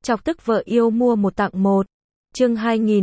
Chọc tức vợ yêu mua một tặng một. Chương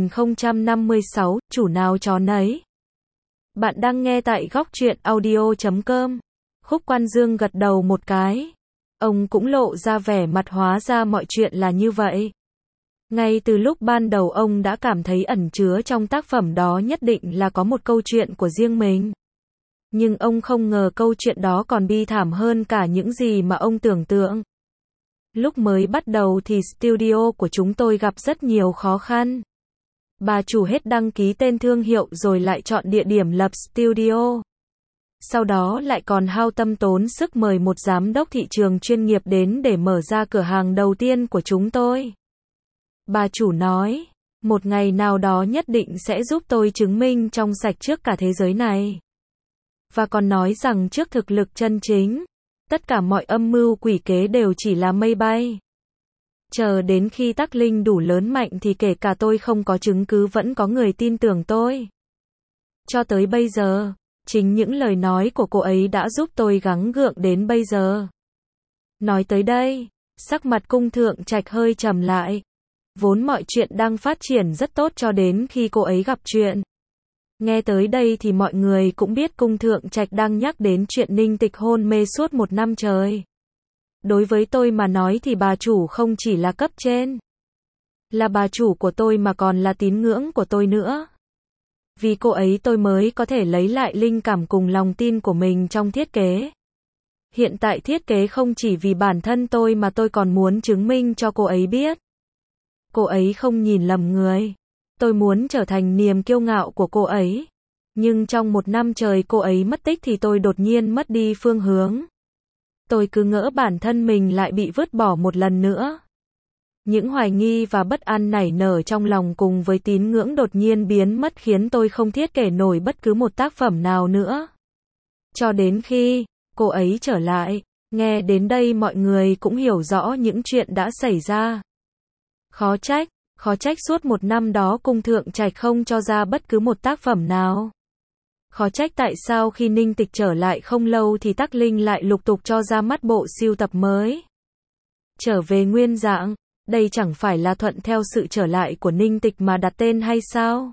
2056, chủ nào chó nấy. Bạn đang nghe tại góc truyện audio.com. Khúc Quan Dương gật đầu một cái. Ông cũng lộ ra vẻ mặt hóa ra mọi chuyện là như vậy. Ngay từ lúc ban đầu ông đã cảm thấy ẩn chứa trong tác phẩm đó nhất định là có một câu chuyện của riêng mình. Nhưng ông không ngờ câu chuyện đó còn bi thảm hơn cả những gì mà ông tưởng tượng. Lúc mới bắt đầu thì studio của chúng tôi gặp rất nhiều khó khăn. Bà chủ hết đăng ký tên thương hiệu rồi lại chọn địa điểm lập studio. Sau đó lại còn hao tâm tốn sức mời một giám đốc thị trường chuyên nghiệp đến để mở ra cửa hàng đầu tiên của chúng tôi. Bà chủ nói, một ngày nào đó nhất định sẽ giúp tôi chứng minh trong sạch trước cả thế giới này. Và còn nói rằng trước thực lực chân chính, tất cả mọi âm mưu quỷ kế đều chỉ là mây bay. Chờ đến khi Tắc Linh đủ lớn mạnh thì kể cả tôi không có chứng cứ vẫn có người tin tưởng tôi. Cho tới bây giờ, chính những lời nói của cô ấy đã giúp tôi gắng gượng đến bây giờ. Nói tới đây, sắc mặt Cung Thượng Trạch hơi trầm lại. Vốn mọi chuyện đang phát triển rất tốt cho đến khi cô ấy gặp chuyện. Nghe tới đây thì mọi người cũng biết Cung Thượng Trạch đang nhắc đến chuyện Ninh Tịch hôn mê suốt 1 năm trời. Đối với tôi mà nói thì bà chủ không chỉ là cấp trên, là bà chủ của tôi mà còn là tín ngưỡng của tôi nữa. Vì cô ấy tôi mới có thể lấy lại linh cảm cùng lòng tin của mình trong thiết kế. Hiện tại thiết kế không chỉ vì bản thân tôi mà tôi còn muốn chứng minh cho cô ấy biết. Cô ấy không nhìn lầm người. Tôi muốn trở thành niềm kiêu ngạo của cô ấy. Nhưng trong 1 năm trời cô ấy mất tích thì tôi đột nhiên mất đi phương hướng. Tôi cứ ngỡ bản thân mình lại bị vứt bỏ một lần nữa. Những hoài nghi và bất an nảy nở trong lòng cùng với tín ngưỡng đột nhiên biến mất khiến tôi không thiết kế nổi bất cứ một tác phẩm nào nữa. Cho đến khi cô ấy trở lại, nghe đến đây mọi người cũng hiểu rõ những chuyện đã xảy ra. Khó trách suốt 1 năm đó Cung Thượng Trạch không cho ra bất cứ một tác phẩm nào. Khó trách tại sao khi Ninh Tịch trở lại không lâu thì Tắc Linh lại lục tục cho ra mắt bộ sưu tập mới. Trở về nguyên dạng, đây chẳng phải là thuận theo sự trở lại của Ninh Tịch mà đặt tên hay sao?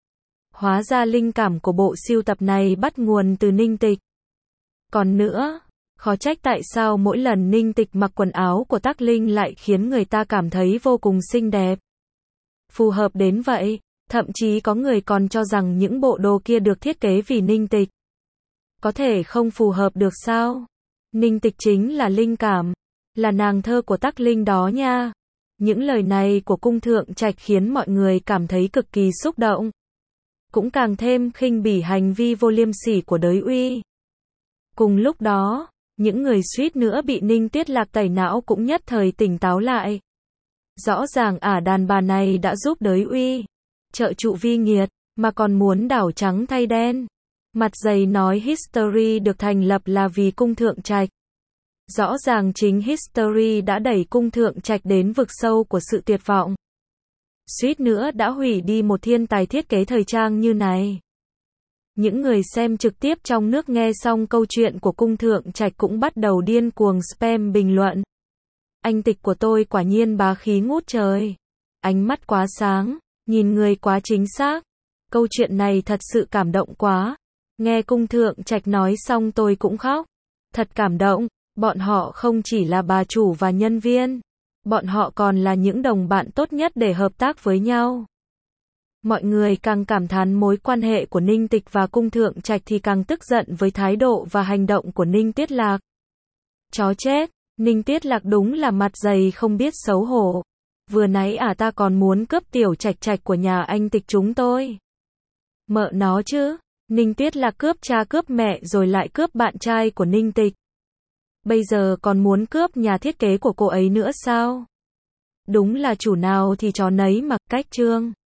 Hóa ra linh cảm của bộ sưu tập này bắt nguồn từ Ninh Tịch. Còn nữa, khó trách tại sao mỗi lần Ninh Tịch mặc quần áo của Tắc Linh lại khiến người ta cảm thấy vô cùng xinh đẹp. Phù hợp đến vậy, thậm chí có người còn cho rằng những bộ đồ kia được thiết kế vì Ninh Tịch. Có thể không phù hợp được sao? Ninh Tịch chính là linh cảm, là nàng thơ của Tắc Linh đó nha. Những lời này của Cung Thượng Trạch khiến mọi người cảm thấy cực kỳ xúc động. Cũng càng thêm khinh bỉ hành vi vô liêm sỉ của đới uy. Cùng lúc đó, những người suýt nữa bị Ninh Tuyết Lạc tẩy não cũng nhất thời tỉnh táo lại. Rõ ràng đàn bà này đã giúp đới uy trợ trụ vi nghiệt, mà còn muốn đảo trắng thay đen. Mặt dày nói History được thành lập là vì Cung Thượng Trạch. Rõ ràng chính History đã đẩy Cung Thượng Trạch đến vực sâu của sự tuyệt vọng. Suýt nữa đã hủy đi một thiên tài thiết kế thời trang như này. Những người xem trực tiếp trong nước nghe xong câu chuyện của Cung Thượng Trạch cũng bắt đầu điên cuồng spam bình luận. Anh Tịch của tôi quả nhiên bá khí ngút trời. Ánh mắt quá sáng, nhìn người quá chính xác. Câu chuyện này thật sự cảm động quá. Nghe Cung Thượng Trạch nói xong tôi cũng khóc. Thật cảm động, bọn họ không chỉ là bà chủ và nhân viên. Bọn họ còn là những đồng bạn tốt nhất để hợp tác với nhau. Mọi người càng cảm thán mối quan hệ của Ninh Tịch và Cung Thượng Trạch thì càng tức giận với thái độ và hành động của Ninh Tuyết Lạc. Chó chết, Ninh Tuyết Lạc đúng là mặt dày không biết xấu hổ. Vừa nãy ta còn muốn cướp tiểu Trạch Trạch của nhà anh Tịch chúng tôi. Mợ nó chứ, Ninh Tuyết Lạc cướp cha cướp mẹ rồi lại cướp bạn trai của Ninh Tịch. Bây giờ còn muốn cướp nhà thiết kế của cô ấy nữa sao? Đúng là chủ nào thì chó nấy mà, cách chương.